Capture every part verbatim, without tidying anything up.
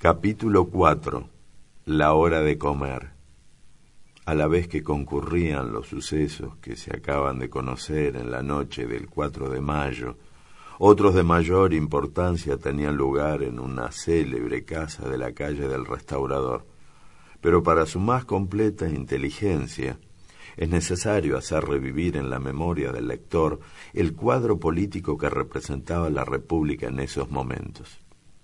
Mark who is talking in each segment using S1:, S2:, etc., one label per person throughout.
S1: Capítulo cuatro. La hora de comer. A la vez que concurrían los sucesos que se acaban de conocer en la noche del cuatro de mayo, otros de mayor importancia tenían lugar en una célebre casa de la calle del Restaurador. Pero para su más completa inteligencia, es necesario hacer revivir en la memoria del lector el cuadro político que representaba la República en esos momentos.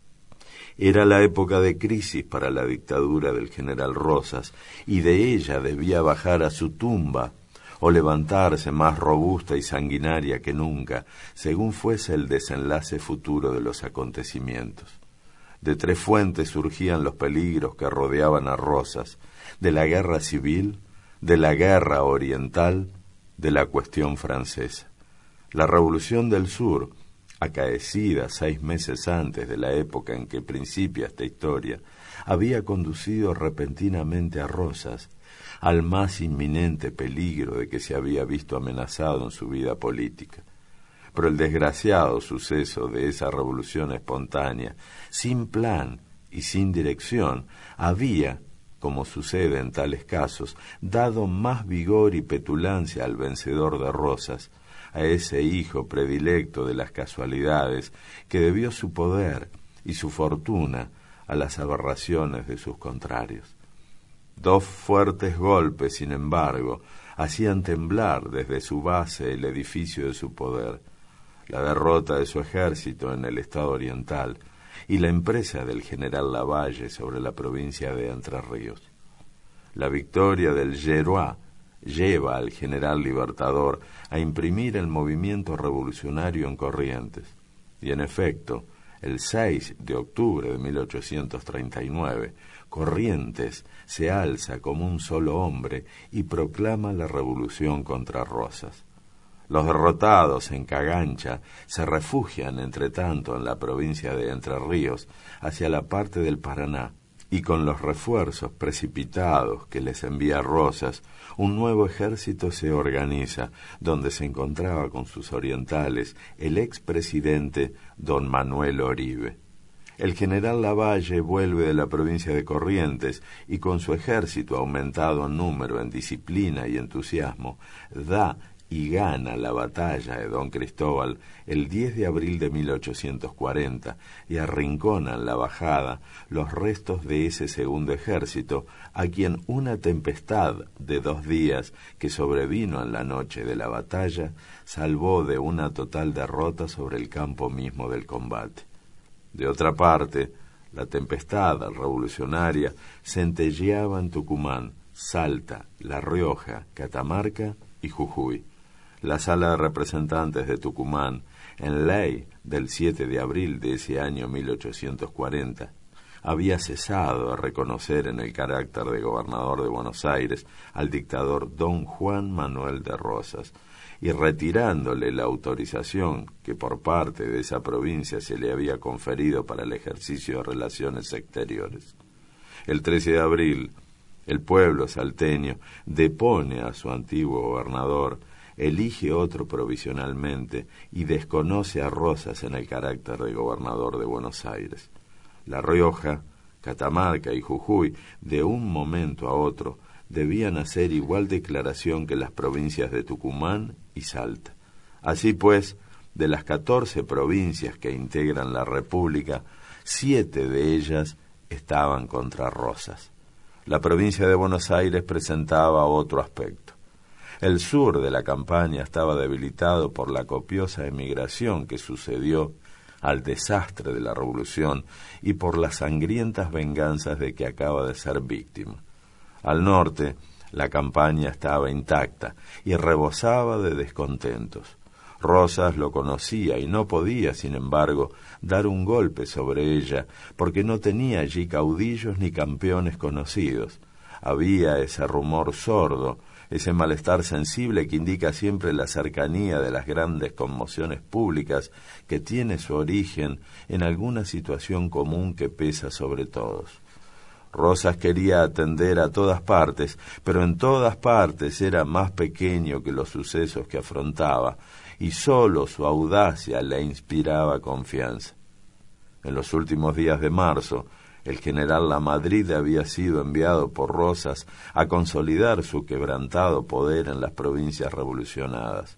S1: Era la época de crisis para la dictadura del general Rosas, y de ella debía bajar a su tumba o levantarse más robusta y sanguinaria que nunca, según fuese el desenlace futuro de los acontecimientos. De tres fuentes surgían los peligros que rodeaban a Rosas: de la guerra civil, de la guerra oriental, de la cuestión francesa. La Revolución del Sur, acaecida seis meses antes de la época en que principia esta historia, había conducido repentinamente a Rosas al más inminente peligro de que se había visto amenazado en su vida política. Pero el desgraciado suceso de esa revolución espontánea, sin plan y sin dirección, había, como sucede en tales casos, dado más vigor y petulancia al vencedor de Rosas, a ese hijo predilecto de las casualidades que debió su poder y su fortuna a las aberraciones de sus contrarios. Dos fuertes golpes, sin embargo, hacían temblar desde su base el edificio de su poder: la derrota de su ejército en el estado oriental y la empresa del general Lavalle sobre la provincia de Entre Ríos. La victoria del Gerois lleva al general Libertador a imprimir el movimiento revolucionario en Corrientes, y en efecto, el seis de octubre de mil ochocientos treinta y nueve, Corrientes se alza como un solo hombre y proclama la revolución contra Rosas. Los derrotados en Cagancha se refugian, entre tanto, en la provincia de Entre Ríos, hacia la parte del Paraná, y con los refuerzos precipitados que les envía Rosas, un nuevo ejército se organiza, donde se encontraba con sus orientales el expresidente don Manuel Oribe. El general Lavalle vuelve de la provincia de Corrientes y, con su ejército aumentado en número, en disciplina y entusiasmo, da y gana la batalla de Don Cristóbal el diez de abril de mil ochocientos cuarenta, y arrincona en la bajada los restos de ese segundo ejército, a quien una tempestad de dos días que sobrevino en la noche de la batalla salvó de una total derrota sobre el campo mismo del combate. De otra parte, la tempestad revolucionaria centelleaba en Tucumán, Salta, La Rioja, Catamarca y Jujuy. La Sala de Representantes de Tucumán, en ley del siete de abril de ese año mil ochocientos cuarenta, había cesado de reconocer en el carácter de gobernador de Buenos Aires al dictador don Juan Manuel de Rosas, y retirándole la autorización que por parte de esa provincia se le había conferido para el ejercicio de relaciones exteriores. El trece de abril, el pueblo salteño depone a su antiguo gobernador, elige otro provisionalmente y desconoce a Rosas en el carácter de gobernador de Buenos Aires. La Rioja, Catamarca y Jujuy, de un momento a otro, debían hacer igual declaración que las provincias de Tucumán y Salta. Así pues, de las catorce provincias que integran la República, siete de ellas estaban contra Rosas. La provincia de Buenos Aires presentaba otro aspecto. El sur de la campaña estaba debilitado por la copiosa emigración que sucedió al desastre de la revolución y por las sangrientas venganzas de que acaba de ser víctima. Al norte, la campaña estaba intacta y rebosaba de descontentos. Rosas lo conocía y no podía, sin embargo, dar un golpe sobre ella, porque no tenía allí caudillos ni campeones conocidos. Había ese rumor sordo, ese malestar sensible que indica siempre la cercanía de las grandes conmociones públicas, que tiene su origen en alguna situación común que pesa sobre todos. Rosas quería atender a todas partes, pero en todas partes era más pequeño que los sucesos que afrontaba, y sólo su audacia le inspiraba confianza. En los últimos días de marzo, El general Lamadrid había sido enviado por Rosas a consolidar su quebrantado poder en las provincias revolucionadas.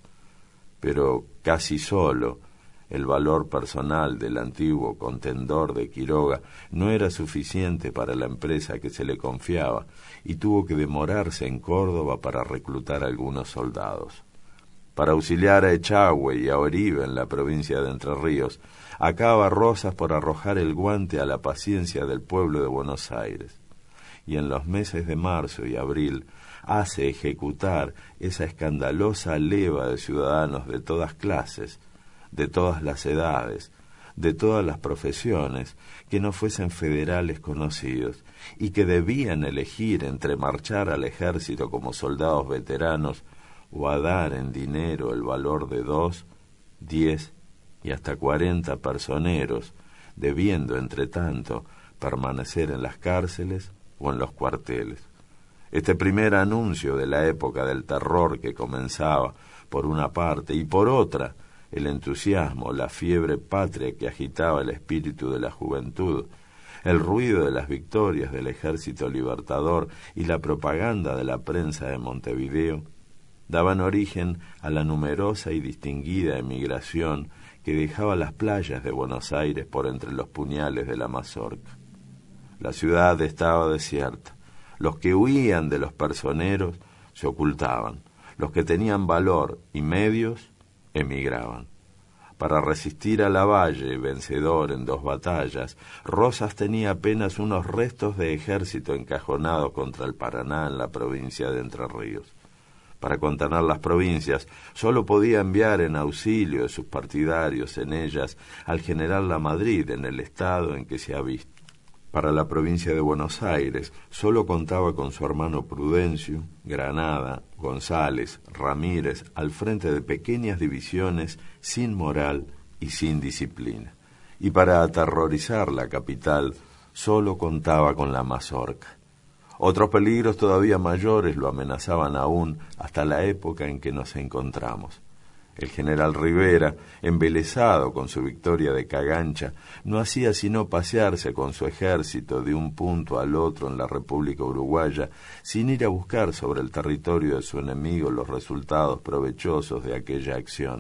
S1: Pero casi solo el valor personal del antiguo contendor de Quiroga no era suficiente para la empresa que se le confiaba y tuvo que demorarse en Córdoba para reclutar algunos soldados. Para auxiliar a Echagüe y a Oribe en la provincia de Entre Ríos, acaba Rosas por arrojar el guante a la paciencia del pueblo de Buenos Aires. Y en los meses de marzo y abril hace ejecutar esa escandalosa leva de ciudadanos de todas clases, de todas las edades, de todas las profesiones, que no fuesen federales conocidos, y que debían elegir entre marchar al ejército como soldados veteranos o a dar en dinero el valor de dos, diez y hasta cuarenta personeros, debiendo, entre tanto, permanecer en las cárceles o en los cuarteles. Este primer anuncio de la época del terror que comenzaba, por una parte, y por otra, el entusiasmo, la fiebre patria que agitaba el espíritu de la juventud, el ruido de las victorias del ejército libertador y la propaganda de la prensa de Montevideo, daban origen a la numerosa y distinguida emigración que dejaba las playas de Buenos Aires por entre los puñales de la mazorca. La ciudad estaba desierta. Los que huían de los personeros se ocultaban. Los que tenían valor y medios emigraban. Para resistir a Lavalle, vencedor en dos batallas, Rosas tenía apenas unos restos de ejército encajonados contra el Paraná en la provincia de Entre Ríos. Para contener las provincias, sólo podía enviar en auxilio de sus partidarios en ellas al general Lamadrid en el estado en que se ha visto. Para la provincia de Buenos Aires, sólo contaba con su hermano Prudencio, Granada, González, Ramírez, al frente de pequeñas divisiones sin moral y sin disciplina. Y para aterrorizar la capital, sólo contaba con la mazorca. Otros peligros todavía mayores lo amenazaban aún hasta la época en que nos encontramos. El general Rivera, embelesado con su victoria de Cagancha, no hacía sino pasearse con su ejército de un punto al otro en la República Uruguaya, sin ir a buscar sobre el territorio de su enemigo los resultados provechosos de aquella acción.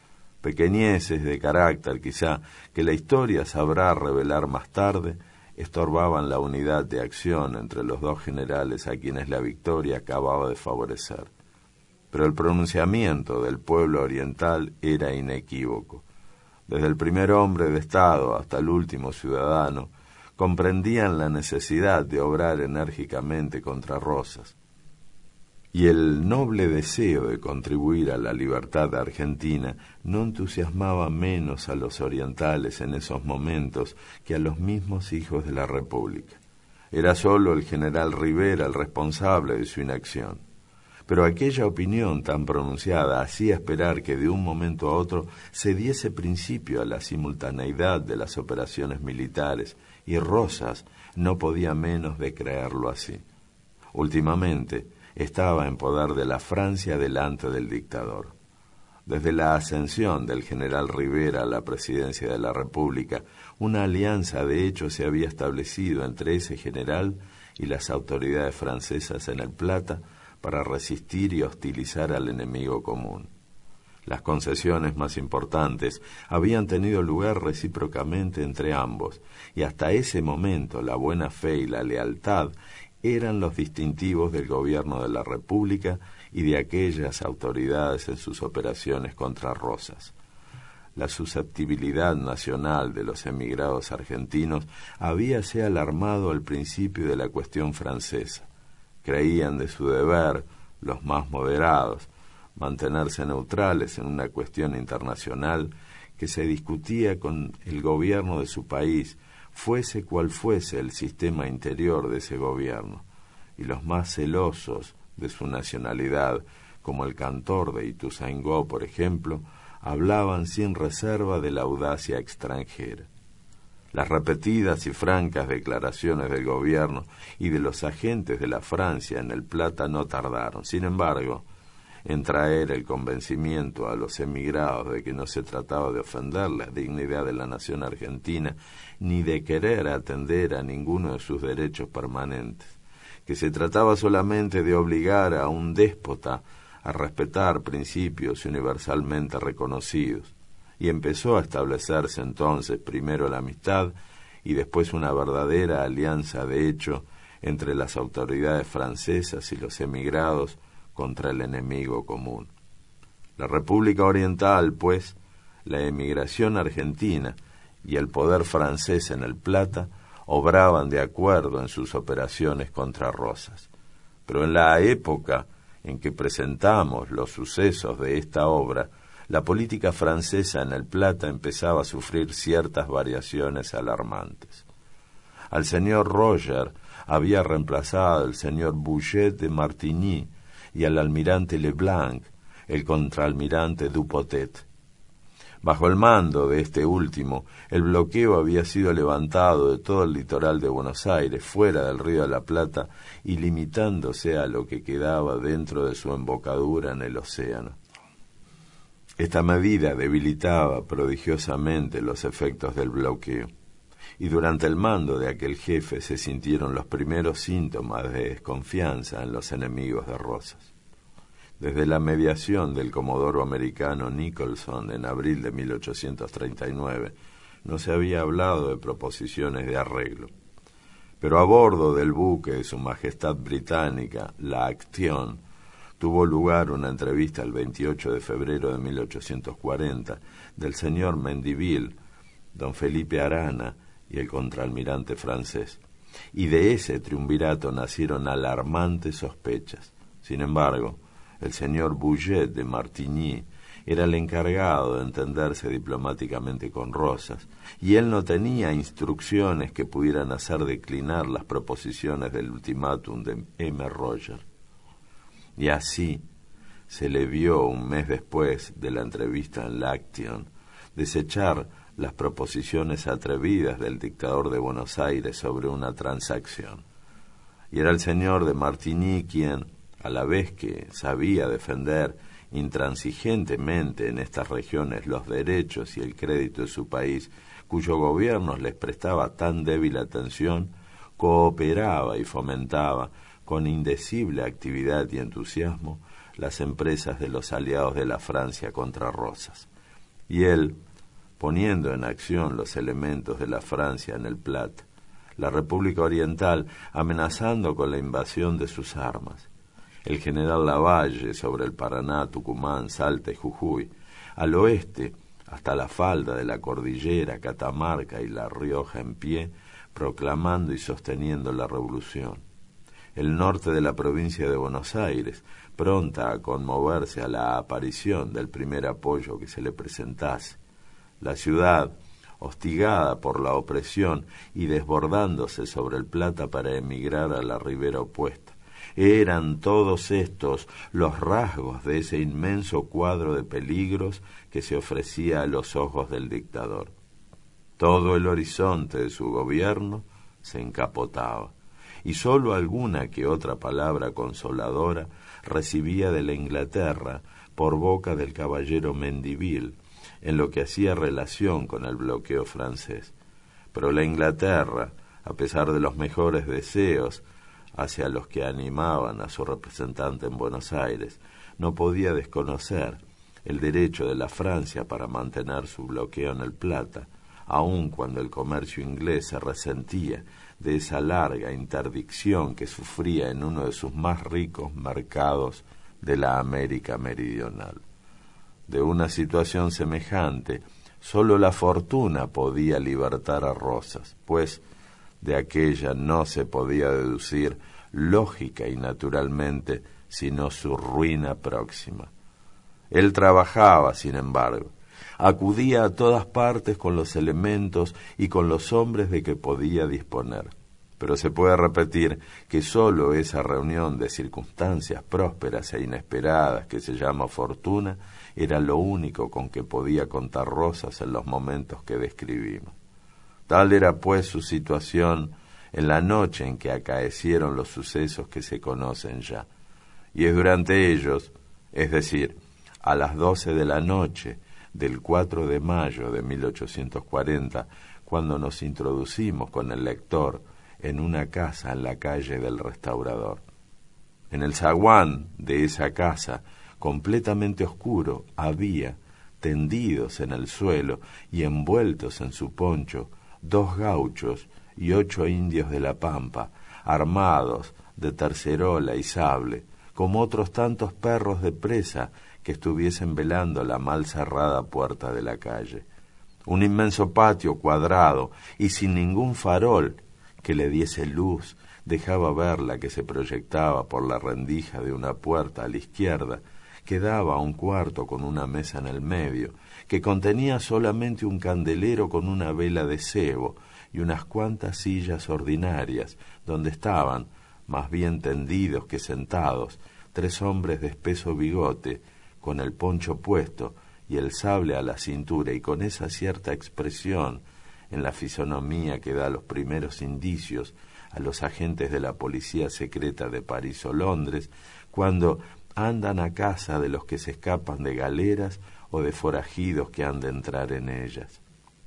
S1: Pequeñeces de carácter, quizá, que la historia sabrá revelar más tarde, estorbaban la unidad de acción entre los dos generales a quienes la victoria acababa de favorecer. Pero el pronunciamiento del pueblo oriental era inequívoco. Desde el primer hombre de Estado hasta el último ciudadano, comprendían la necesidad de obrar enérgicamente contra Rosas. Y el noble deseo de contribuir a la libertad argentina no entusiasmaba menos a los orientales en esos momentos que a los mismos hijos de la República. Era solo el general Rivera el responsable de su inacción. Pero aquella opinión tan pronunciada hacía esperar que de un momento a otro se diese principio a la simultaneidad de las operaciones militares, y Rosas no podía menos de creerlo así. Últimamente estaba en poder de la Francia delante del dictador. Desde la ascensión del general Rivera a la presidencia de la República, una alianza de hecho se había establecido entre ese general y las autoridades francesas en el Plata para resistir y hostilizar al enemigo común. Las concesiones más importantes habían tenido lugar recíprocamente entre ambos, y hasta ese momento la buena fe y la lealtad eran los distintivos del gobierno de la República y de aquellas autoridades en sus operaciones contra Rosas. La susceptibilidad nacional de los emigrados argentinos habíase alarmado al principio de la cuestión francesa. Creían de su deber, los más moderados, mantenerse neutrales en una cuestión internacional que se discutía con el gobierno de su país, fuese cual fuese el sistema interior de ese gobierno, y los más celosos de su nacionalidad, como el cantor de Ituzaingó, por ejemplo, hablaban sin reserva de la audacia extranjera. Las repetidas y francas declaraciones del gobierno y de los agentes de la Francia en el Plata no tardaron. Sin embargo, en traer el convencimiento a los emigrados de que no se trataba de ofender la dignidad de la nación argentina, ni de querer atender a ninguno de sus derechos permanentes, que se trataba solamente de obligar a un déspota a respetar principios universalmente reconocidos, y empezó a establecerse entonces primero la amistad y después una verdadera alianza de hecho entre las autoridades francesas y los emigrados contra el enemigo común. La República Oriental, pues, la emigración argentina y el poder francés en el Plata obraban de acuerdo en sus operaciones contra Rosas. Pero en la época en que presentamos los sucesos de esta obra, la política francesa en el Plata empezaba a sufrir ciertas variaciones alarmantes. Al señor Roger había reemplazado el señor Bouget de Martigny y al almirante Leblanc, el contraalmirante Dupotet. Bajo el mando de este último, el bloqueo había sido levantado de todo el litoral de Buenos Aires, fuera del Río de la Plata, y limitándose a lo que quedaba dentro de su embocadura en el océano. Esta medida debilitaba prodigiosamente los efectos del bloqueo, y durante el mando de aquel jefe se sintieron los primeros síntomas de desconfianza en los enemigos de Rosas. Desde la mediación del comodoro americano Nicholson en abril de mil ochocientos treinta y nueve, no se había hablado de proposiciones de arreglo. Pero a bordo del buque de Su Majestad Británica, la Acción, tuvo lugar una entrevista el veintiocho de febrero de mil ochocientos cuarenta del señor Mendiville, don Felipe Arana y el contraalmirante francés, y de ese triunvirato nacieron alarmantes sospechas. Sin embargo, el señor Bouget de Martigny era el encargado de entenderse diplomáticamente con Rosas, y él no tenía instrucciones que pudieran hacer declinar las proposiciones del ultimátum de M. Roger. Y así se le vio un mes después de la entrevista en la Action desechar las proposiciones atrevidas del dictador de Buenos Aires sobre una transacción. Y era el señor de Martigny quien, a la vez que sabía defender intransigentemente en estas regiones los derechos y el crédito de su país, cuyo gobierno les prestaba tan débil atención, cooperaba y fomentaba con indecible actividad y entusiasmo las empresas de los aliados de la Francia contra Rosas. Y él, poniendo en acción los elementos de la Francia en el Plata, la República Oriental amenazando con la invasión de sus armas, el general Lavalle sobre el Paraná, Tucumán, Salta y Jujuy, al oeste hasta la falda de la cordillera, Catamarca y La Rioja en pie, proclamando y sosteniendo la revolución. El norte de la provincia de Buenos Aires, pronta a conmoverse a la aparición del primer apoyo que se le presentase. La ciudad, hostigada por la opresión y desbordándose sobre el Plata para emigrar a la ribera opuesta. Eran todos estos los rasgos de ese inmenso cuadro de peligros que se ofrecía a los ojos del dictador. Todo el horizonte de su gobierno se encapotaba, y sólo alguna que otra palabra consoladora recibía de la Inglaterra por boca del caballero Mendiville, en lo que hacía relación con el bloqueo francés. Pero la Inglaterra, a pesar de los mejores deseos hacia los que animaban a su representante en Buenos Aires, no podía desconocer el derecho de la Francia para mantener su bloqueo en el Plata, aun cuando el comercio inglés se resentía de esa larga interdicción que sufría en uno de sus más ricos mercados de la América meridional. De una situación semejante, sólo la fortuna podía libertar a Rosas, pues de aquella no se podía deducir lógica y naturalmente sino su ruina próxima. Él trabajaba, sin embargo, acudía a todas partes con los elementos y con los hombres de que podía disponer. Pero se puede repetir que sólo esa reunión de circunstancias prósperas e inesperadas que se llama fortuna era lo único con que podía contar Rosas en los momentos que describimos. Tal era pues su situación en la noche en que acaecieron los sucesos que se conocen ya, y es durante ellos, es decir, a las doce de la noche del cuatro de mayo de mil ochocientos cuarenta, cuando nos introducimos con el lector en una casa en la calle del Restaurador. En el zaguán de esa casa, completamente oscuro, había, tendidos en el suelo y envueltos en su poncho, dos gauchos y ocho indios de la Pampa, armados de tercerola y sable, como otros tantos perros de presa que estuviesen velando la mal cerrada puerta de la calle. Un inmenso patio cuadrado y sin ningún farol que le diese luz dejaba ver la que se proyectaba por la rendija de una puerta a la izquierda, que daba a un cuarto con una mesa en el medio, que contenía solamente un candelero con una vela de cebo y unas cuantas sillas ordinarias, donde estaban, más bien tendidos que sentados, tres hombres de espeso bigote, con el poncho puesto y el sable a la cintura, y con esa cierta expresión en la fisonomía que da los primeros indicios a los agentes de la policía secreta de París o Londres, cuando andan a casa de los que se escapan de galeras o de forajidos que han de entrar en ellas.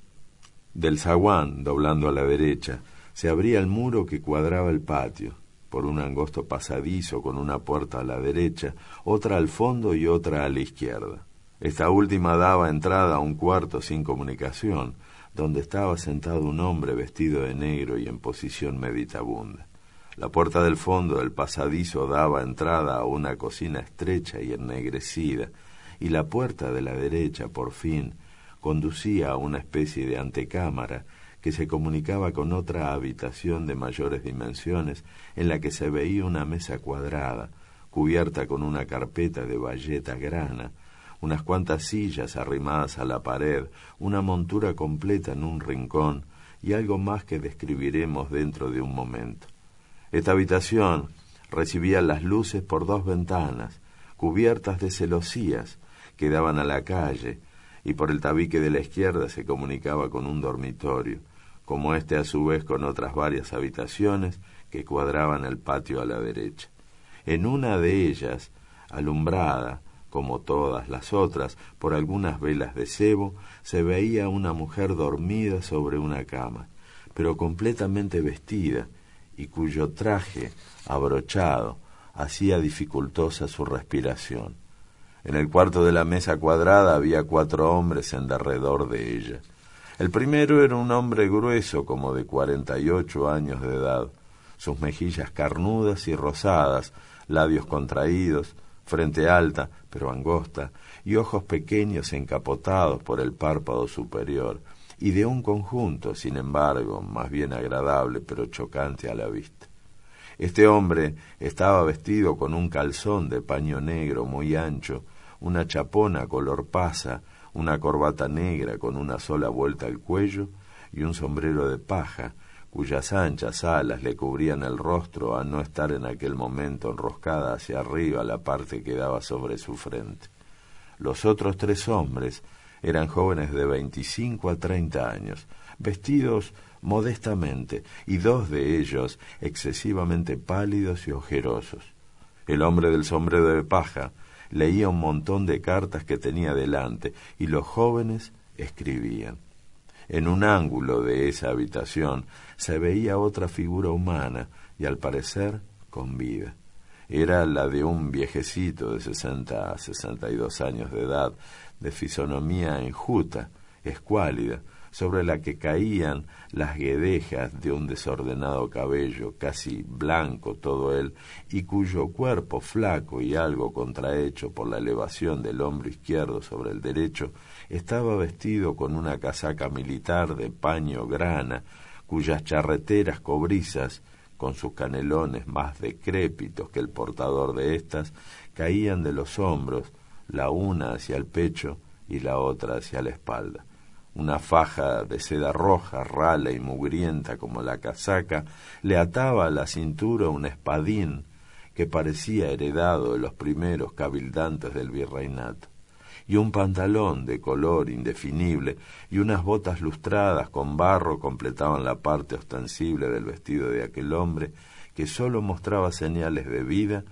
S1: Del zaguán, doblando a la derecha, se abría el muro que cuadraba el patio, por un angosto pasadizo con una puerta a la derecha, otra al fondo y otra a la izquierda. Esta última daba entrada a un cuarto sin comunicación, donde estaba sentado un hombre vestido de negro y en posición meditabunda. La puerta del fondo del pasadizo daba entrada a una cocina estrecha y ennegrecida, y la puerta de la derecha, por fin, conducía a una especie de antecámara que se comunicaba con otra habitación de mayores dimensiones, en la que se veía una mesa cuadrada, cubierta con una carpeta de bayeta grana, unas cuantas sillas arrimadas a la pared, una montura completa en un rincón y algo más que describiremos dentro de un momento. Esta habitación recibía las luces por dos ventanas, cubiertas de celosías, que daban a la calle, y por el tabique de la izquierda se comunicaba con un dormitorio, como este a su vez con otras varias habitaciones que cuadraban el patio a la derecha. En una de ellas, alumbrada, como todas las otras, por algunas velas de cebo, se veía una mujer dormida sobre una cama, pero completamente vestida, y cuyo traje, abrochado, hacía dificultosa su respiración. En el cuarto de la mesa cuadrada había cuatro hombres en derredor de ella. El primero era un hombre grueso, como de cuarenta y ocho años de edad, sus mejillas carnudas y rosadas, labios contraídos, frente alta, pero angosta, y ojos pequeños encapotados por el párpado superior, y de un conjunto, sin embargo, más bien agradable, pero chocante a la vista. Este hombre estaba vestido con un calzón de paño negro muy ancho, una chapona color pasa, una corbata negra con una sola vuelta al cuello y un sombrero de paja, cuyas anchas alas le cubrían el rostro a no estar en aquel momento enroscada hacia arriba la parte que daba sobre su frente. Los otros tres hombres eran jóvenes de veinticinco a treinta años, vestidos modestamente, y dos de ellos excesivamente pálidos y ojerosos. El hombre del sombrero de paja leía un montón de cartas que tenía delante, y los jóvenes escribían. En un ángulo de esa habitación se veía otra figura humana, y al parecer con vida. Era la de un viejecito de sesenta a sesenta y dos años de edad, de fisonomía enjuta, escuálida, sobre la que caían las guedejas de un desordenado cabello, casi blanco todo él, y cuyo cuerpo flaco y algo contrahecho por la elevación del hombro izquierdo sobre el derecho, estaba vestido con una casaca militar de paño grana, cuyas charreteras cobrizas, con sus canelones más decrépitos que el portador de éstas, caían de los hombros, la una hacia el pecho y la otra hacia la espalda. Una faja de seda roja, rala y mugrienta como la casaca, le ataba a la cintura un espadín que parecía heredado de los primeros cabildantes del virreinato, y un pantalón de color indefinible y unas botas lustradas con barro completaban la parte ostensible del vestido de aquel hombre, que sólo mostraba señales de vida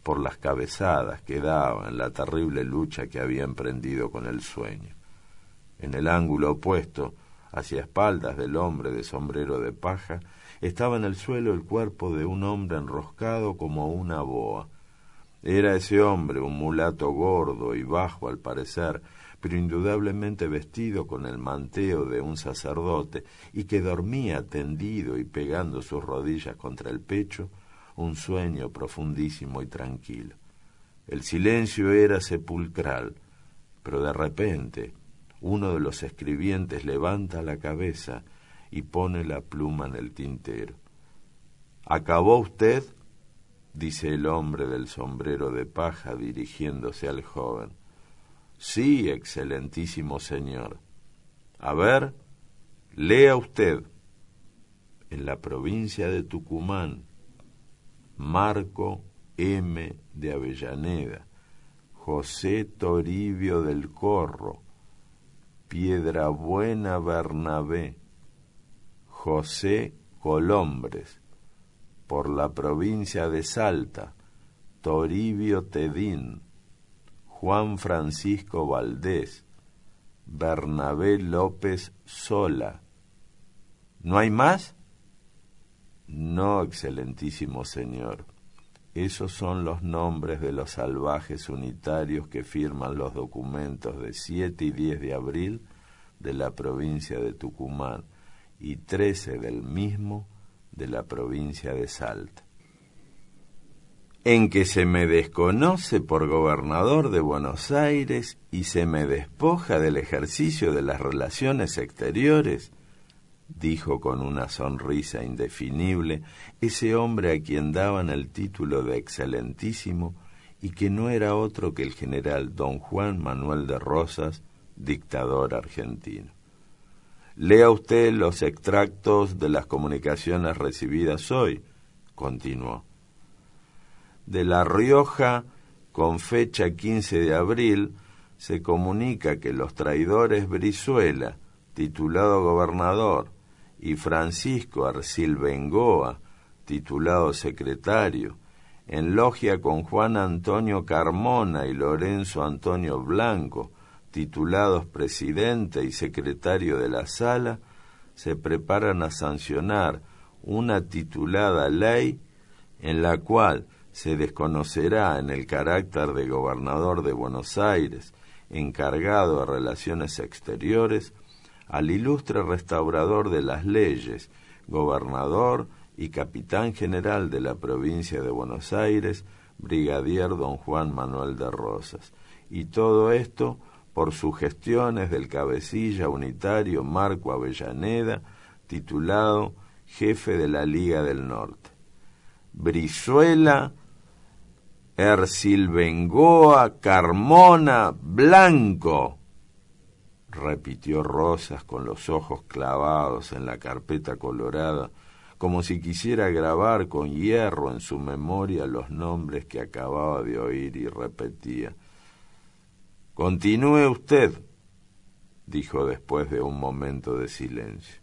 S1: por las cabezadas que daba en la terrible lucha que había emprendido con el sueño. En el ángulo opuesto, hacia espaldas del hombre de sombrero de paja, estaba en el suelo el cuerpo de un hombre enroscado como una boa. Era ese hombre un mulato gordo y bajo al parecer, pero indudablemente vestido con el manteo de un sacerdote, y que dormía tendido y pegando sus rodillas contra el pecho, un sueño profundísimo y tranquilo. El silencio era sepulcral, pero de repente uno de los escribientes levanta la cabeza y pone la pluma en el tintero. ¿Acabó usted?, dice el hombre del sombrero de paja dirigiéndose al joven. Sí, excelentísimo señor. A ver, lea usted. En la provincia de Tucumán, Marco M. de Avellaneda, José Toribio del Corro, Piedrabuena Bernabé, José Colombres, por la provincia de Salta, Toribio Tedín, Juan Francisco Valdés, Bernabé López Sola. ¿No hay más? No, excelentísimo señor. Esos son los nombres de los salvajes unitarios que firman los documentos de siete y diez de abril de la provincia de Tucumán y trece del mismo de la provincia de Salta, en que se me desconoce por gobernador de Buenos Aires y se me despoja del ejercicio de las relaciones exteriores, dijo con una sonrisa indefinible ese hombre a quien daban el título de excelentísimo y que no era otro que el general don Juan Manuel de Rosas, dictador argentino. Lea usted los extractos de las comunicaciones recibidas hoy, continuó. De La Rioja, con fecha quince de abril, se comunica que los traidores Brizuela, titulado gobernador, y Francisco Arcil Bengoa, titulado secretario, en logia con Juan Antonio Carmona y Lorenzo Antonio Blanco, titulados presidente y secretario de la sala, se preparan a sancionar una titulada ley en la cual se desconocerá en el carácter de gobernador de Buenos Aires, encargado de relaciones exteriores, al ilustre restaurador de las leyes, gobernador y capitán general de la provincia de Buenos Aires, brigadier don Juan Manuel de Rosas, y todo esto por sugestiones del cabecilla unitario Marco Avellaneda, titulado jefe de la Liga del Norte. Brizuela, Ercil Bengoa, Carmona, Blanco, repitió Rosas con los ojos clavados en la carpeta colorada, como si quisiera grabar con hierro en su memoria los nombres que acababa de oír, y repetía. Continúe usted, dijo después de un momento de silencio.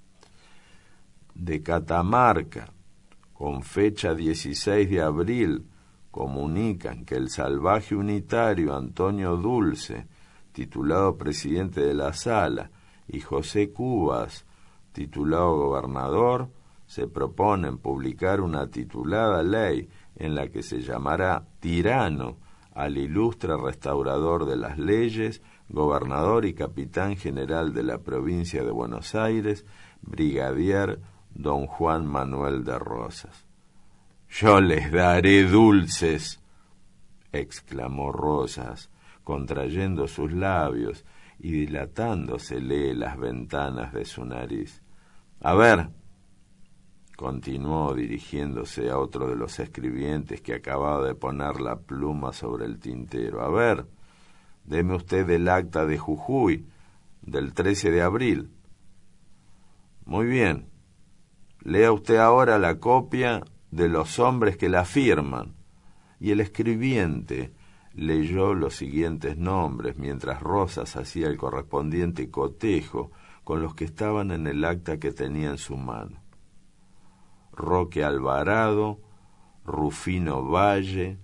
S1: De Catamarca, con fecha dieciséis de abril, comunican que el salvaje unitario Antonio Dulce, titulado presidente de la sala, y José Cubas, titulado gobernador, se proponen publicar una titulada ley en la que se llamará tirano al ilustre restaurador de las leyes, gobernador y capitán general de la provincia de Buenos Aires, brigadier don Juan Manuel de Rosas. «Yo les daré dulces», exclamó Rosas, contrayendo sus labios y dilatándosele las ventanas de su nariz. «A ver», continuó dirigiéndose a otro de los escribientes que acababa de poner la pluma sobre el tintero, «a ver, deme usted el acta de Jujuy, del trece de abril. Muy bien, lea usted ahora la copia de los hombres que la firman». Y el escribiente leyó los siguientes nombres mientras Rosas hacía el correspondiente cotejo con los que estaban en el acta que tenía en su mano. Roque Alvarado, Rufino Valle,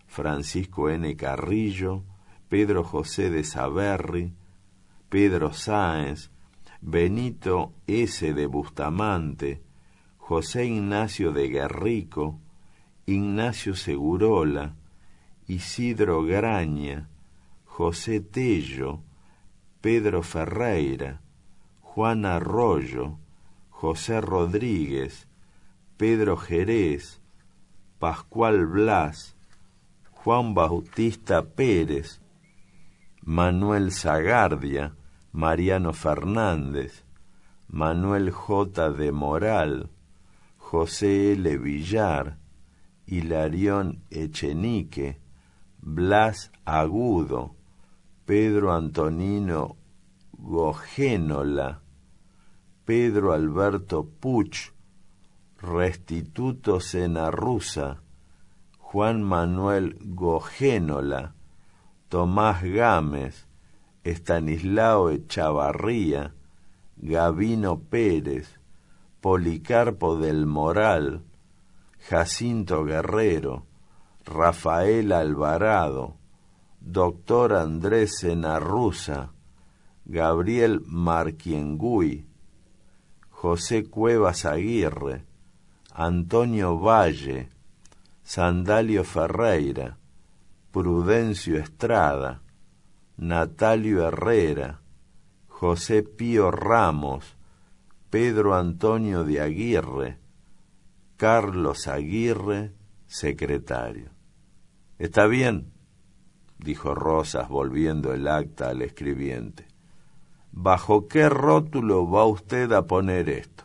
S1: Francisco N. Carrillo, Pedro José de Saberri, Pedro Sáenz, Benito S. de Bustamante, José Ignacio de Guerrico, Ignacio Segurola, Isidro Graña, José Tello, Pedro Ferreira, Juan Arroyo, José Rodríguez, Pedro Jerez, Pascual Blas, Juan Bautista Pérez, Manuel Zagardia, Mariano Fernández, Manuel J. de Moral, José L. Villar, Hilarión Echenique, Blas Agudo, Pedro Antonino Gogénola, Pedro Alberto Puch, Restituto Senarruza, Juan Manuel Gogénola, Tomás Gámez, Estanislao Echavarría, Gavino Pérez, Policarpo del Moral, Jacinto Guerrero, Rafael Alvarado, Doctor Andrés Senarruza, Gabriel Marquiengui, José Cuevas Aguirre, Antonio Valle, Sandalio Ferreira, Prudencio Estrada, Natalio Herrera, José Pío Ramos, Pedro Antonio de Aguirre, Carlos Aguirre, secretario. ¿Está bien?, dijo Rosas volviendo el acta al escribiente. ¿Bajo qué rótulo va usted a poner esto?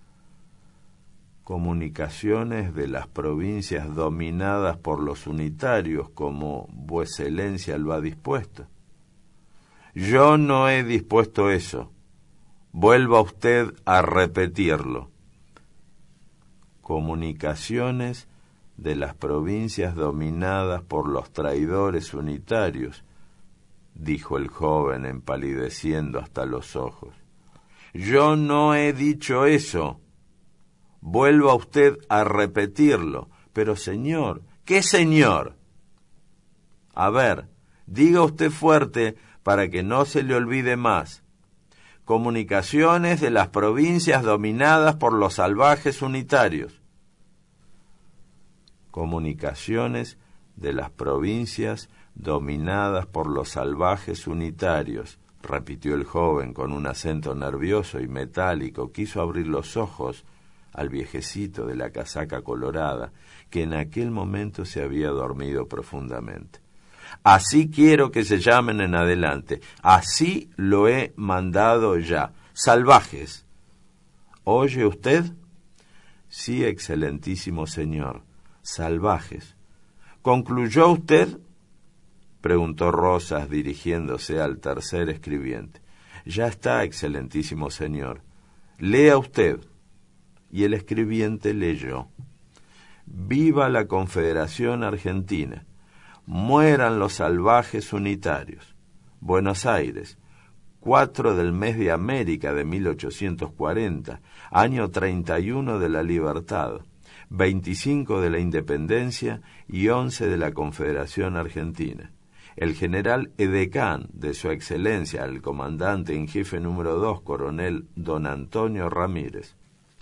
S1: Comunicaciones de las provincias dominadas por los unitarios, como Vuecencia lo ha dispuesto. Yo no he dispuesto eso. Vuelva usted a repetirlo. Comunicaciones de las provincias dominadas por los traidores unitarios, dijo el joven empalideciendo hasta los ojos. Yo no he dicho eso. Vuelva usted a repetirlo. Pero, señor, ¿qué señor? A ver, diga usted fuerte para que no se le olvide más. Comunicaciones de las provincias dominadas por los salvajes unitarios. Comunicaciones de las provincias dominadas por los salvajes unitarios, repitió el joven con un acento nervioso y metálico. Quiso abrir los ojos al viejecito de la casaca colorada, que en aquel momento se había dormido profundamente. Así quiero que se llamen en adelante. Así lo he mandado ya. Salvajes. ¿Oye usted? Sí, excelentísimo señor. Salvajes. ¿Concluyó usted?, preguntó Rosas dirigiéndose al tercer escribiente. Ya está, excelentísimo señor. Lea usted. Y el escribiente leyó. Viva la Confederación Argentina. Mueran los salvajes unitarios. Buenos Aires, cuatro del mes de América de mil ochocientos cuarenta, año treinta y uno de la libertad, veinticinco de la independencia y once de la Confederación Argentina. El general edecán de su excelencia, el comandante en jefe número dos, coronel don Antonio Ramírez.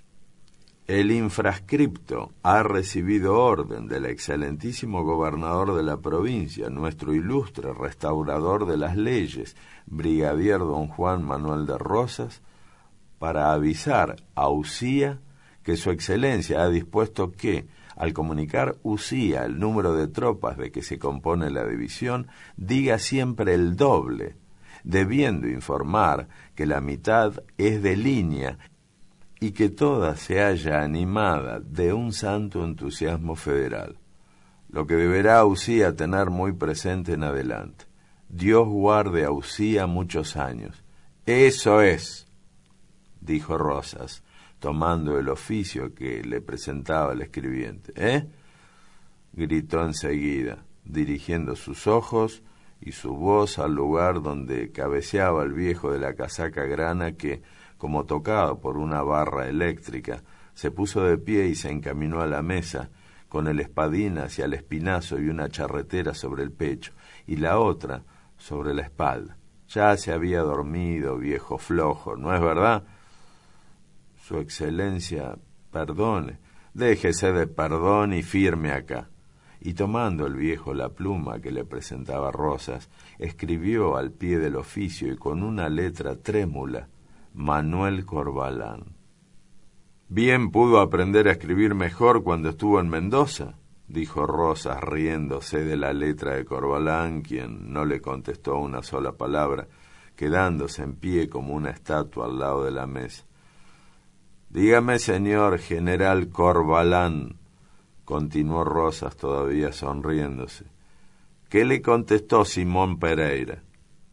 S1: El infrascripto ha recibido orden del excelentísimo gobernador de la provincia, nuestro ilustre restaurador de las leyes, brigadier don Juan Manuel de Rosas, para avisar a Usía que su excelencia ha dispuesto que, al comunicar Usía el número de tropas de que se compone la división, diga siempre el doble, debiendo informar que la mitad es de línea y que toda se halla animada de un santo entusiasmo federal, lo que deberá Usía tener muy presente en adelante. Dios guarde a Usía muchos años. Eso es, dijo Rosas, tomando el oficio que le presentaba el escribiente. ¿Eh? Gritó enseguida, dirigiendo sus ojos y su voz al lugar donde cabeceaba el viejo de la casaca grana que, como tocado por una barra eléctrica, se puso de pie y se encaminó a la mesa, con el espadín hacia el espinazo y una charretera sobre el pecho, y la otra sobre la espalda. Ya se había dormido, viejo flojo, ¿no es verdad? Su excelencia, perdone, déjese de perdón y firme acá. Y tomando el viejo la pluma que le presentaba Rosas, escribió al pie del oficio y con una letra trémula, Manuel Corvalán. «Bien pudo aprender a escribir mejor cuando estuvo en Mendoza», dijo Rosas riéndose de la letra de Corvalán, quien no le contestó una sola palabra, quedándose en pie como una estatua al lado de la mesa. «Dígame, señor general Corvalán», continuó Rosas todavía sonriéndose, «¿qué le contestó Simón Pereira?»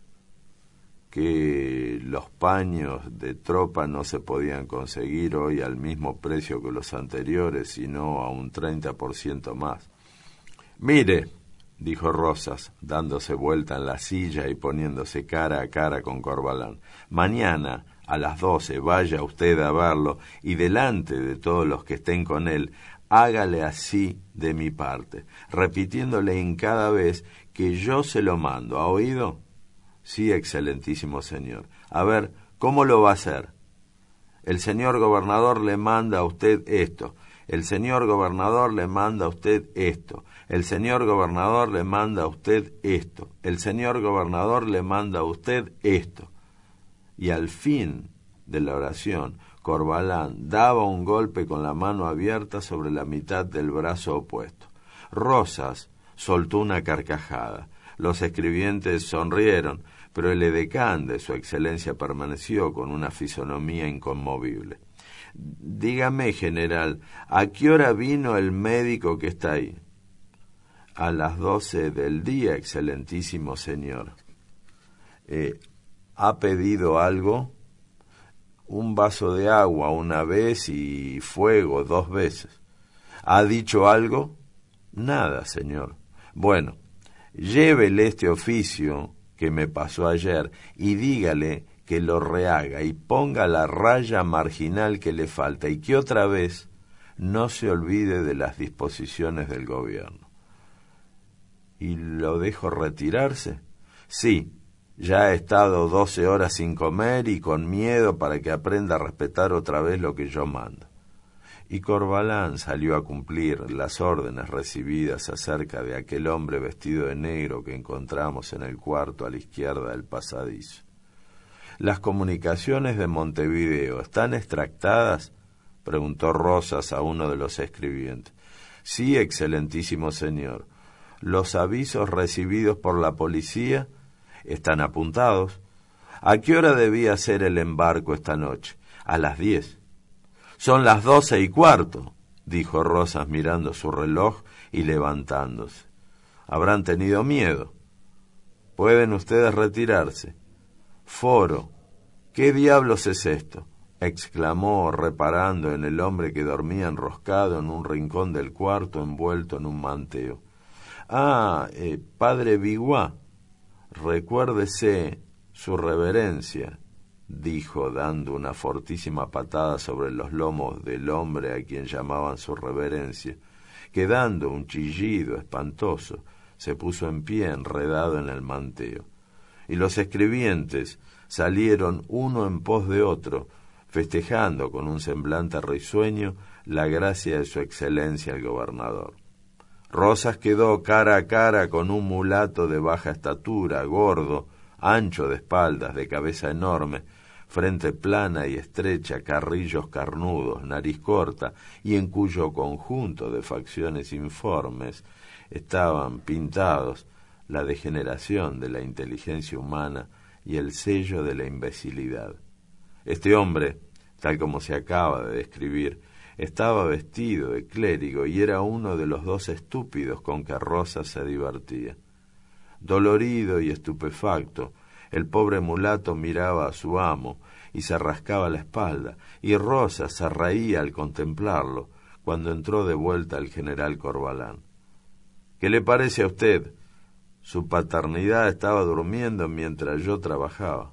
S1: Que los paños de tropa no se podían conseguir hoy al mismo precio que los anteriores, sino a un treinta por ciento más. «Mire», dijo Rosas, dándose vuelta en la silla y poniéndose cara a cara con Corvalán, «mañana a las doce vaya usted a verlo y delante de todos los que estén con él, hágale así de mi parte, repitiéndole en cada vez que yo se lo mando. ¿Ha oído?» «Sí, excelentísimo señor. A ver, ¿cómo lo va a hacer?» «El señor gobernador le manda a usted esto. El señor gobernador le manda a usted esto. El señor gobernador le manda a usted esto. El señor gobernador le manda a usted esto». Y al fin de la oración, Corvalán daba un golpe con la mano abierta sobre la mitad del brazo opuesto. Rosas soltó una carcajada. Los escribientes sonrieron, pero el edecán de su excelencia permaneció con una fisonomía inconmovible. «Dígame, general, ¿a qué hora vino el médico que está ahí?» «A las doce del día, excelentísimo señor». Eh, «¿Ha pedido algo?» «Un vaso de agua una vez y fuego dos veces». «¿Ha dicho algo?» «Nada, señor». «Bueno, llévele este oficio que me pasó ayer y dígale que lo rehaga y ponga la raya marginal que le falta y que otra vez no se olvide de las disposiciones del gobierno». «¿Y lo dejo retirarse?» «Sí, ya ha estado doce horas sin comer y con miedo para que aprenda a respetar otra vez lo que yo mando». Y Corvalán salió a cumplir las órdenes recibidas acerca de aquel hombre vestido de negro que encontramos en el cuarto a la izquierda del pasadizo. «¿Las comunicaciones de Montevideo están extractadas?», preguntó Rosas a uno de los escribientes. «Sí, excelentísimo señor. ¿Los avisos recibidos por la policía están apuntados?» «¿A qué hora debía ser el embarco esta noche?» «A las diez». «Son las doce y cuarto», dijo Rosas mirando su reloj y levantándose. «Habrán tenido miedo. Pueden ustedes retirarse». «Foro, ¿qué diablos es esto?», exclamó reparando en el hombre que dormía enroscado en un rincón del cuarto envuelto en un manteo. «Ah, eh, padre Biguá, recuérdese su reverencia», dijo dando una fortísima patada sobre los lomos del hombre a quien llamaban su reverencia, que dando un chillido espantoso se puso en pie enredado en el manteo. Y los escribientes salieron uno en pos de otro, festejando con un semblante risueño la gracia de su excelencia el gobernador. Rosas quedó cara a cara con un mulato de baja estatura, gordo, ancho de espaldas, de cabeza enorme, frente plana y estrecha, carrillos carnudos, nariz corta, y en cuyo conjunto de facciones informes estaban pintados la degeneración de la inteligencia humana y el sello de la imbecilidad. Este hombre, tal como se acaba de describir, estaba vestido de clérigo y era uno de los dos estúpidos con que Rosas se divertía. Dolorido y estupefacto, el pobre mulato miraba a su amo y se rascaba la espalda, y Rosas se reía al contemplarlo, cuando entró de vuelta el general Corvalán. «¿Qué le parece a usted? Su paternidad estaba durmiendo mientras yo trabajaba».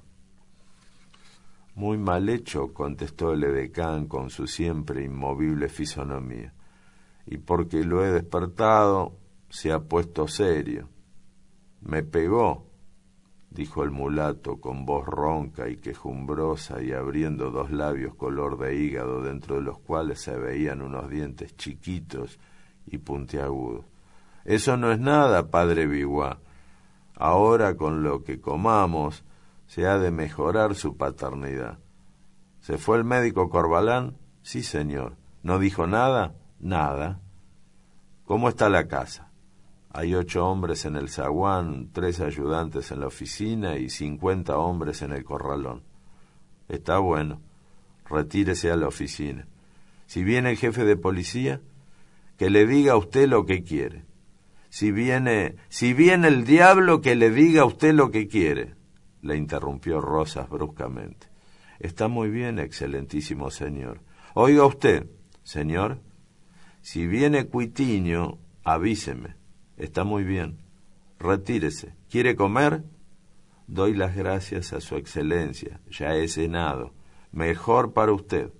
S1: «Muy mal hecho», contestó el edecán con su siempre inmovible fisonomía. y porque lo he despertado, se ha puesto serio. Me pegó, dijo el mulato con voz ronca y quejumbrosa y abriendo dos labios color de hígado dentro de los cuales se veían unos dientes chiquitos y puntiagudos. Eso no es nada, padre Biwa. Ahora con lo que comamos se ha de mejorar su paternidad. ¿Se fue el médico Corbalán? Sí, señor. ¿No dijo nada? Nada. ¿Cómo está la casa? Hay ocho hombres en el zaguán, tres ayudantes en la oficina y cincuenta hombres en el corralón. Está bueno. Retírese a la oficina. Si viene el jefe de policía, que le diga a usted lo que quiere. Si viene, si viene el diablo, que le diga a usted lo que quiere, le interrumpió Rosas bruscamente. Está muy bien, excelentísimo señor. Oiga usted, señor, si viene Cuitiño, avíseme. Está muy bien. Retírese. ¿Quiere comer? Doy las gracias a su excelencia. Ya he cenado. Mejor para usted.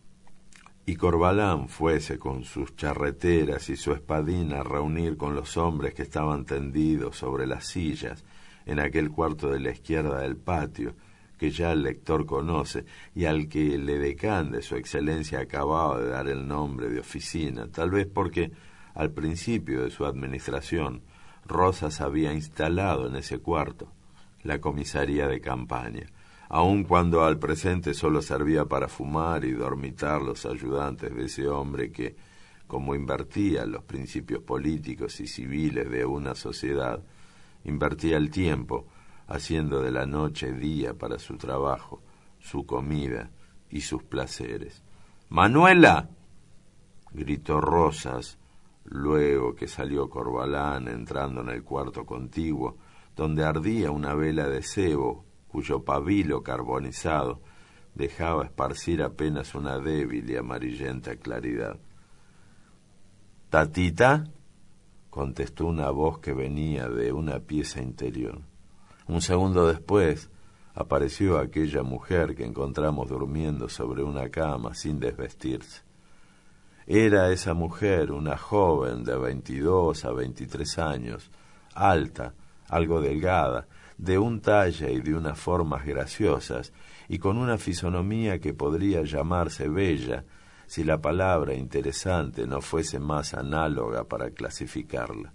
S1: Y Corbalán fuese con sus charreteras y su espadín a reunir con los hombres que estaban tendidos sobre las sillas en aquel cuarto de la izquierda del patio, que ya el lector conoce, y al que el edecán de su excelencia acababa de dar el nombre de oficina, tal vez porque al principio de su administración Rosas había instalado en ese cuarto la comisaría de campaña, aun cuando al presente solo servía para fumar y dormitar los ayudantes de ese hombre que, como invertía los principios políticos y civiles de una sociedad, invertía el tiempo, haciendo de la noche día para su trabajo, su comida y sus placeres. ¡Manuela!, gritó Rosas, luego que salió Corbalán entrando en el cuarto contiguo, donde ardía una vela de cebo, cuyo pabilo carbonizado dejaba esparcir apenas una débil y amarillenta claridad. «¿Tatita?», contestó una voz que venía de una pieza interior. Un segundo después apareció aquella mujer que encontramos durmiendo sobre una cama sin desvestirse. Era esa mujer una joven de veintidós a veintitrés años, alta, algo delgada, de un talle y de unas formas graciosas, y con una fisonomía que podría llamarse bella si la palabra interesante no fuese más análoga para clasificarla.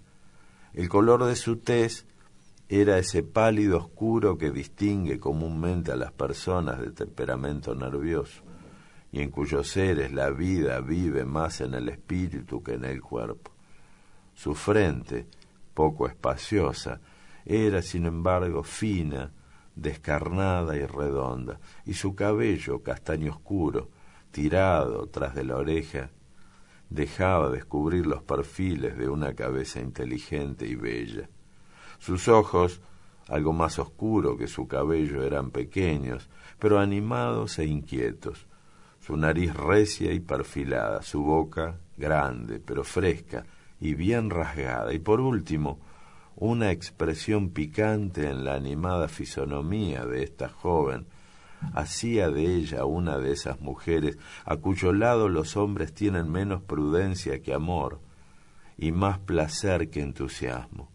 S1: El color de su tez era ese pálido oscuro que distingue comúnmente a las personas de temperamento nervioso, y en cuyos seres la vida vive más en el espíritu que en el cuerpo. Su frente, poco espaciosa, era sin embargo fina, descarnada y redonda, y su cabello castaño oscuro, tirado tras de la oreja, dejaba descubrir los perfiles de una cabeza inteligente y bella. Sus ojos, algo más oscuros que su cabello, eran pequeños, pero animados e inquietos. Su nariz recia y perfilada, su boca grande, pero fresca y bien rasgada, y por último, una expresión picante en la animada fisonomía de esta joven hacía de ella una de esas mujeres a cuyo lado los hombres tienen menos prudencia que amor y más placer que entusiasmo.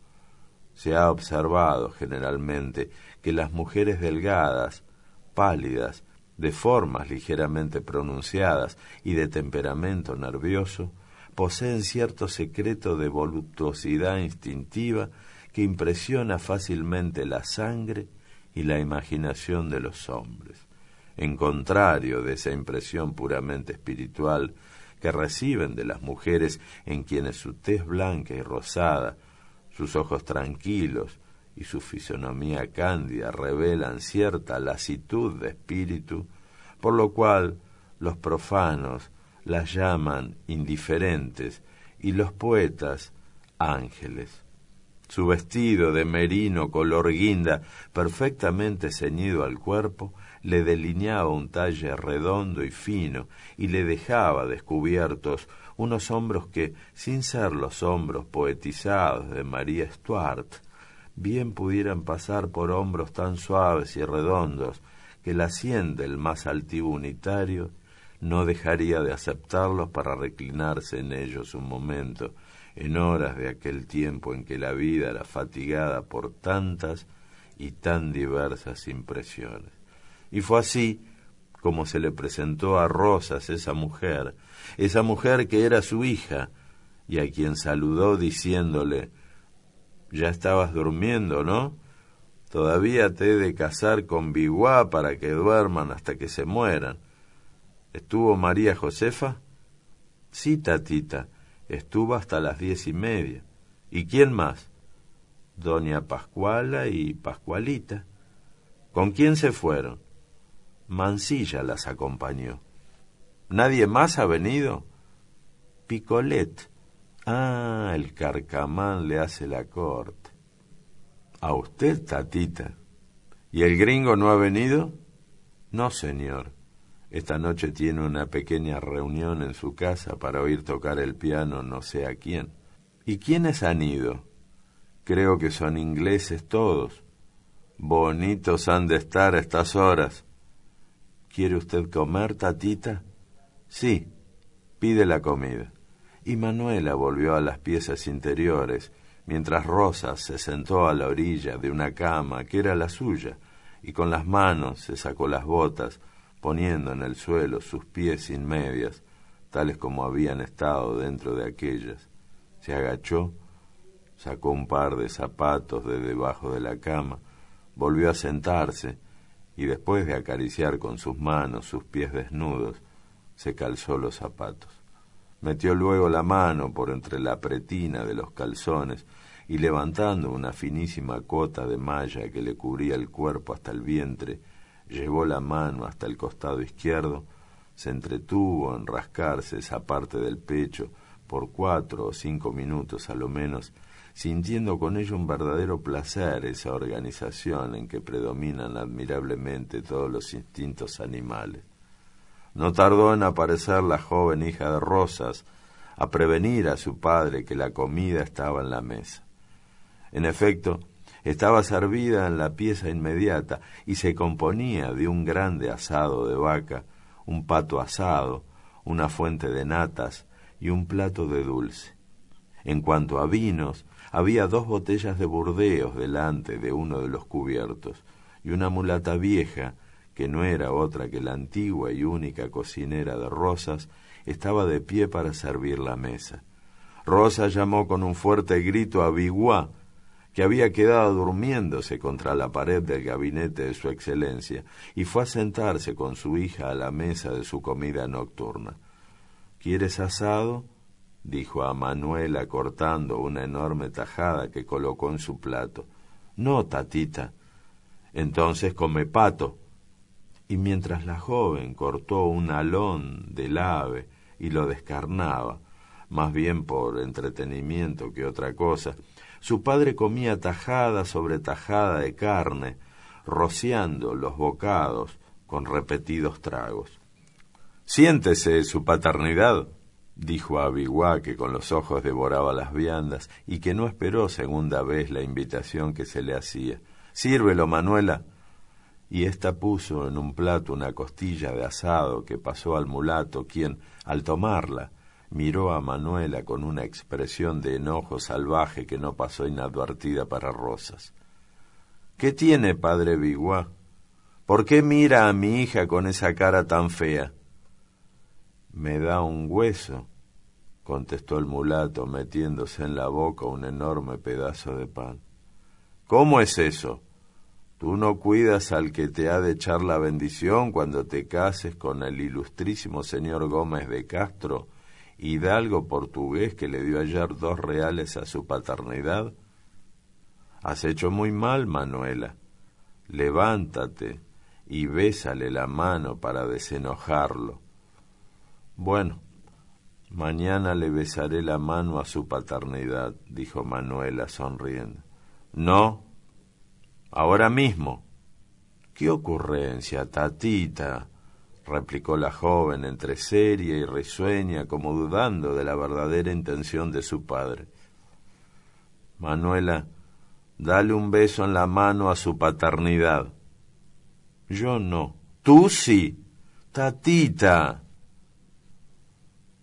S1: Se ha observado generalmente que las mujeres delgadas, pálidas, de formas ligeramente pronunciadas y de temperamento nervioso, poseen cierto secreto de voluptuosidad instintiva que impresiona fácilmente la sangre y la imaginación de los hombres, en contrario de esa impresión puramente espiritual que reciben de las mujeres en quienes su tez blanca y rosada, sus ojos tranquilos y su fisonomía cándida revelan cierta lasitud de espíritu, por lo cual los profanos las llaman indiferentes y los poetas ángeles. Su vestido de merino color guinda, perfectamente ceñido al cuerpo, le delineaba un talle redondo y fino y le dejaba descubiertos unos hombros que, sin ser los hombros poetizados de María Stuart, bien pudieran pasar por hombros tan suaves y redondos que la sien del más altivo unitario no dejaría de aceptarlos para reclinarse en ellos un momento, en horas de aquel tiempo en que la vida era fatigada por tantas y tan diversas impresiones. Y fue así como se le presentó a Rosas esa mujer, esa mujer que era su hija, y a quien saludó diciéndole: «Ya estabas durmiendo, ¿no? Todavía te he de casar con Biguá para que duerman hasta que se mueran». ¿Estuvo María Josefa? Sí, tatita, estuvo hasta las diez y media. ¿Y quién más? Doña Pascuala y Pascualita. ¿Con quién se fueron? Mansilla las acompañó. ¿Nadie más ha venido? Picolet. Ah, el Carcamán le hace la corte. ¿A usted, tatita? ¿Y el gringo no ha venido? No, señor. Esta noche tiene una pequeña reunión en su casa para oír tocar el piano no sé a quién. ¿Y quiénes han ido? Creo que son ingleses todos. Bonitos han de estar a estas horas. ¿Quiere usted comer, tatita? Sí, pide la comida. Y Manuela volvió a las piezas interiores, mientras Rosa se sentó a la orilla de una cama que era la suya, y con las manos se sacó las botas, poniendo en el suelo sus pies sin medias, tales como habían estado dentro de aquellas. Se agachó, sacó un par de zapatos de debajo de la cama, volvió a sentarse, y después de acariciar con sus manos sus pies desnudos, se calzó los zapatos. Metió luego la mano por entre la pretina de los calzones, y levantando una finísima cota de malla que le cubría el cuerpo hasta el vientre, llevó la mano hasta el costado izquierdo, se entretuvo en rascarse esa parte del pecho por cuatro o cinco minutos a lo menos, sintiendo con ello un verdadero placer, esa organización en que predominan admirablemente todos los instintos animales. No tardó en aparecer la joven hija de Rosas, a prevenir a su padre que la comida estaba en la mesa. En efecto, estaba servida en la pieza inmediata y se componía de un grande asado de vaca, un pato asado, una fuente de natas y un plato de dulce. En cuanto a vinos, había dos botellas de Burdeos delante de uno de los cubiertos, y una mulata vieja, que no era otra que la antigua y única cocinera de Rosas, estaba de pie para servir la mesa. Rosas llamó con un fuerte grito a Biguá, que había quedado durmiéndose contra la pared del gabinete de su excelencia, y fue a sentarse con su hija a la mesa de su comida nocturna. ¿Quieres asado?, dijo a Manuela, cortando una enorme tajada que colocó en su plato. No, tatita. Entonces come pato. Y mientras la joven cortó un alón del ave y lo descarnaba, más bien por entretenimiento que otra cosa, su padre comía tajada sobre tajada de carne, rociando los bocados con repetidos tragos. «Siéntese, su paternidad», dijo a Biguá, que con los ojos devoraba las viandas y que no esperó segunda vez la invitación que se le hacía. «Sírvelo, Manuela». Y ésta puso en un plato una costilla de asado que pasó al mulato, quien, al tomarla, miró a Manuela con una expresión de enojo salvaje que no pasó inadvertida para Rosas. «¿Qué tiene, padre Biguá? ¿Por qué mira a mi hija con esa cara tan fea?» «Me da un hueso», contestó el mulato, metiéndose en la boca un enorme pedazo de pan. «¿Cómo es eso? ¿Tú no cuidas al que te ha de echar la bendición cuando te cases con el ilustrísimo señor Gómez de Castro, hidalgo portugués que le dio ayer dos reales a su paternidad? Has hecho muy mal, Manuela. Levántate y bésale la mano para desenojarlo». «Bueno, mañana le besaré la mano a su paternidad», dijo Manuela sonriendo. «No, ahora mismo». «¿Qué ocurrencia, tatita?», replicó la joven entre seria y risueña, como dudando de la verdadera intención de su padre. «Manuela, dale un beso en la mano a su paternidad». «Yo no». «Tú sí». «Tatita».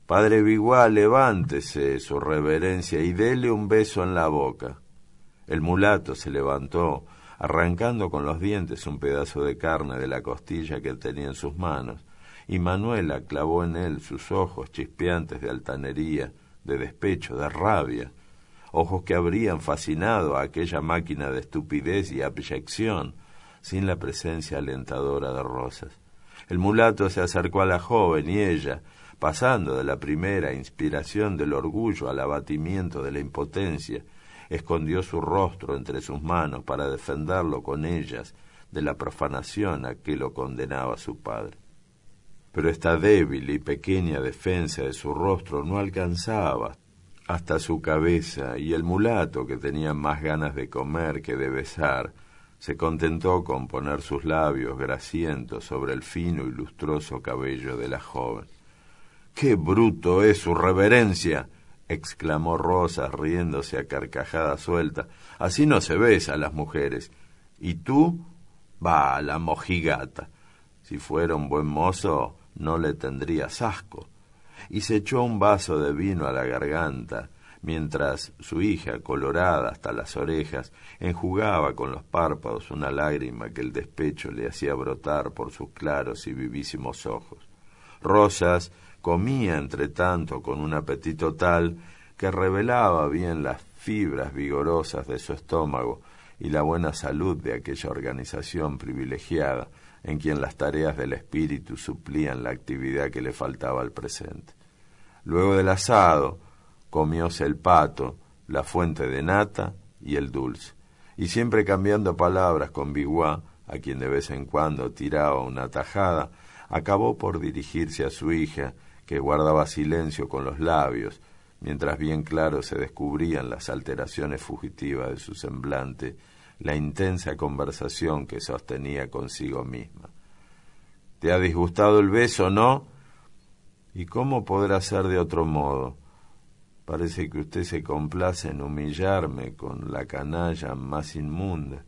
S1: Padre Biguá, levántese, su reverencia, y dele un beso en la boca. El mulato se levantó, arrancando con los dientes un pedazo de carne de la costilla que tenía en sus manos, y Manuela clavó en él sus ojos chispeantes de altanería, de despecho, de rabia, ojos que habrían fascinado a aquella máquina de estupidez y abyección, sin la presencia alentadora de Rosas. El mulato se acercó a la joven y ella, pasando de la primera inspiración del orgullo al abatimiento de la impotencia, escondió su rostro entre sus manos para defenderlo con ellas de la profanación a que lo condenaba su padre. Pero esta débil y pequeña defensa de su rostro no alcanzaba hasta su cabeza, y el mulato, que tenía más ganas de comer que de besar, se contentó con poner sus labios grasientos sobre el fino y lustroso cabello de la joven. ¡Qué bruto es su reverencia!, exclamó Rosas, riéndose a carcajada suelta. Así no se besa a las mujeres. ¿Y tú? Va, la mojigata. Si fuera un buen mozo, no le tendrías asco. Y se echó un vaso de vino a la garganta, mientras su hija, colorada hasta las orejas, enjugaba con los párpados una lágrima que el despecho le hacía brotar por sus claros y vivísimos ojos. Rosas comía entre tanto con un apetito tal que revelaba bien las fibras vigorosas de su estómago y la buena salud de aquella organización privilegiada en quien las tareas del espíritu suplían la actividad que le faltaba al presente. Luego del asado, comióse el pato, la fuente de nata y el dulce, y siempre cambiando palabras con Biguá, a quien de vez en cuando tiraba una tajada, acabó por dirigirse a su hija, que guardaba silencio con los labios, mientras bien claro se descubrían las alteraciones fugitivas de su semblante, la intensa conversación que sostenía consigo misma. ¿Te ha disgustado el beso, no? ¿Y cómo podrá ser de otro modo? Parece que usted se complace en humillarme con la canalla más inmunda.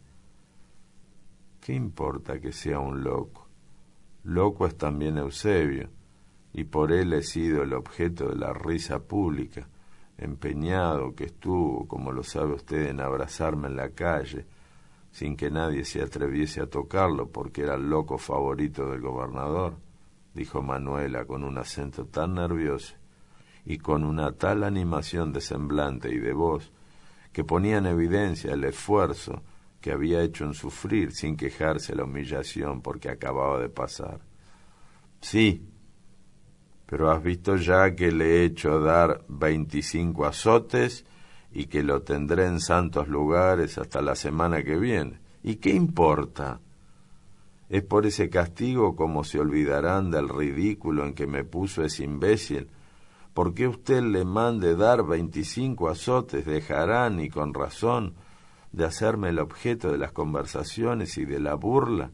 S1: ¿Qué importa que sea un loco? Loco es también Eusebio, y por él he sido el objeto de la risa pública, empeñado que estuvo, como lo sabe usted, en abrazarme en la calle, sin que nadie se atreviese a tocarlo, porque era el loco favorito del gobernador, dijo Manuela con un acento tan nervioso y con una tal animación de semblante y de voz, que ponía en evidencia el esfuerzo que había hecho en sufrir sin quejarse la humillación porque acababa de pasar. Sí, pero has visto ya que le he hecho dar veinticinco azotes y que lo tendré en santos lugares hasta la semana que viene. ¿Y qué importa? Es por ese castigo como se olvidarán del ridículo en que me puso ese imbécil. ¿Por qué usted le mande dar veinticinco azotes dejarán, y con razón, de hacerme el objeto de las conversaciones y de la burla?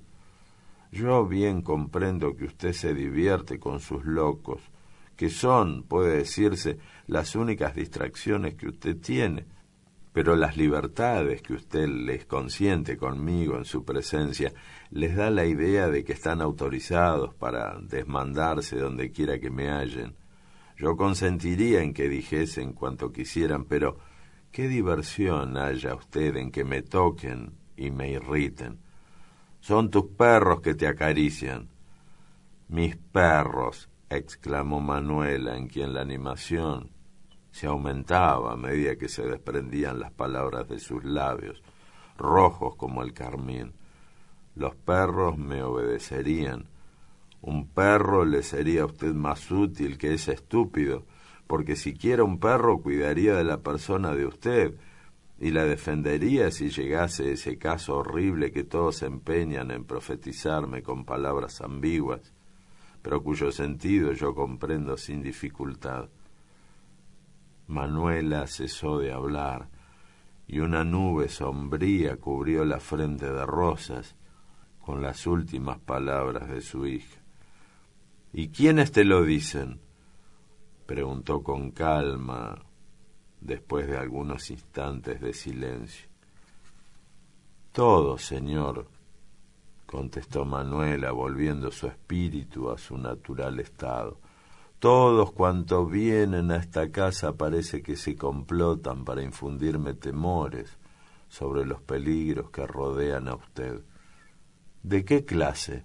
S1: Yo bien comprendo que usted se divierte con sus locos, que son, puede decirse, las únicas distracciones que usted tiene, pero las libertades que usted les consiente conmigo en su presencia les da la idea de que están autorizados para desmandarse donde quiera que me hallen. Yo consentiría en que dijesen cuanto quisieran, pero qué diversión haya usted en que me toquen y me irriten. Son tus perros que te acarician. Mis perros, exclamó Manuela, en quien la animación se aumentaba a medida que se desprendían las palabras de sus labios, rojos como el carmín. Los perros me obedecerían. Un perro le sería a usted más útil que ese estúpido, porque siquiera un perro cuidaría de la persona de usted y la defendería si llegase ese caso horrible que todos se empeñan en profetizarme con palabras ambiguas, pero cuyo sentido yo comprendo sin dificultad. Manuela cesó de hablar, y una nube sombría cubrió la frente de Rosas con las últimas palabras de su hija. ¿Y quiénes te lo dicen?, preguntó con calma, después de algunos instantes de silencio. Todo, señor, contestó Manuela, volviendo su espíritu a su natural estado. Todos cuantos vienen a esta casa parece que se complotan para infundirme temores sobre los peligros que rodean a usted. ¿De qué clase?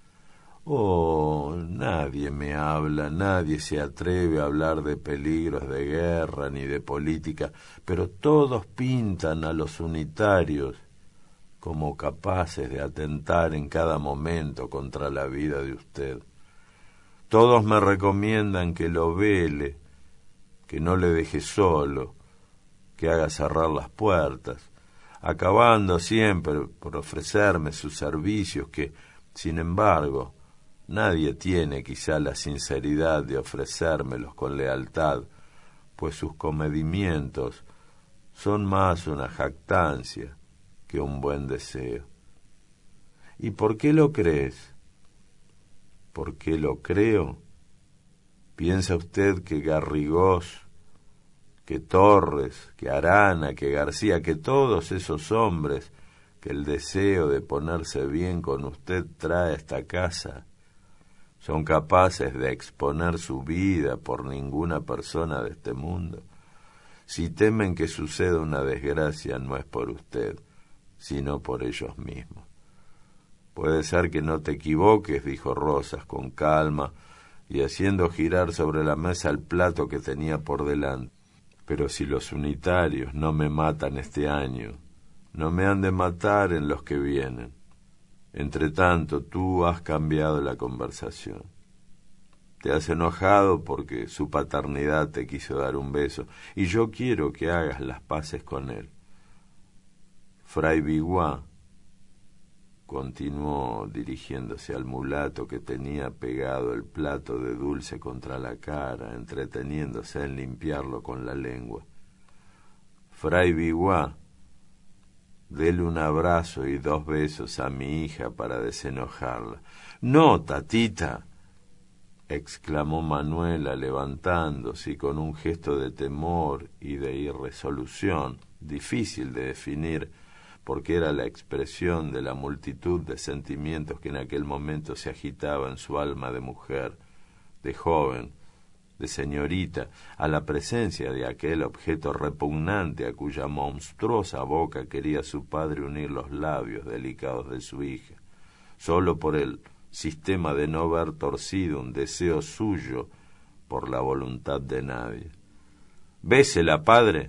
S1: Oh, nadie me habla, nadie se atreve a hablar de peligros de guerra ni de política, pero todos pintan a los unitarios como capaces de atentar en cada momento contra la vida de usted. Todos me recomiendan que lo vele, que no le deje solo, que haga cerrar las puertas, acabando siempre por ofrecerme sus servicios que, sin embargo, nadie tiene quizá la sinceridad de ofrecérmelos con lealtad, pues sus comedimientos son más una jactancia que un buen deseo. ¿Y por qué lo crees? ¿Por qué lo creo? ¿Piensa usted que Garrigós, que Torres, que Arana, que García, que todos esos hombres que el deseo de ponerse bien con usted trae a esta casa, son capaces de exponer su vida por ninguna persona de este mundo? Si temen que suceda una desgracia, no es por usted, sino por ellos mismos. Puede ser que no te equivoques, dijo Rosas con calma y haciendo girar sobre la mesa el plato que tenía por delante. Pero si los unitarios no me matan este año, no me han de matar en los que vienen. Entretanto, tú has cambiado la conversación. Te has enojado porque su paternidad te quiso dar un beso, y yo quiero que hagas las paces con él. Fray Biguá, continuó dirigiéndose al mulato que tenía pegado el plato de dulce contra la cara, entreteniéndose en limpiarlo con la lengua. Fray Biguá, dele un abrazo y dos besos a mi hija para desenojarla. No, tatita, exclamó Manuela levantándose y con un gesto de temor y de irresolución, difícil de definir, porque era la expresión de la multitud de sentimientos que en aquel momento se agitaba en su alma de mujer, de joven, de señorita, a la presencia de aquel objeto repugnante a cuya monstruosa boca quería su padre unir los labios delicados de su hija, sólo por el sistema de no ver torcido un deseo suyo por la voluntad de nadie. «Bésela, padre».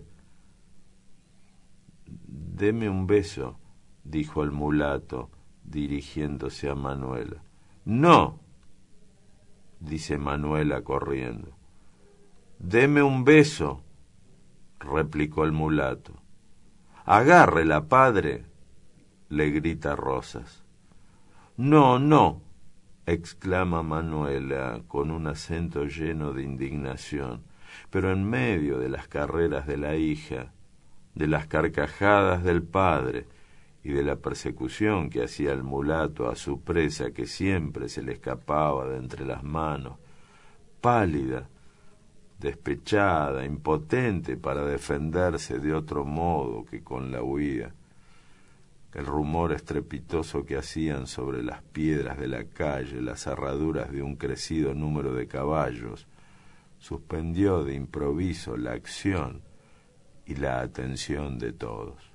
S1: «Deme un beso», dijo el mulato, dirigiéndose a Manuela. «No», dice Manuela corriendo. «Deme un beso», replicó el mulato. «Agárrela, padre», le grita Rosas. «No, no», exclama Manuela con un acento lleno de indignación, pero en medio de las carreras de la hija, de las carcajadas del padre y de la persecución que hacía el mulato a su presa que siempre se le escapaba de entre las manos, pálida, despechada, impotente para defenderse de otro modo que con la huida. El rumor estrepitoso que hacían sobre las piedras de la calle las herraduras de un crecido número de caballos suspendió de improviso la acción y la atención de todos.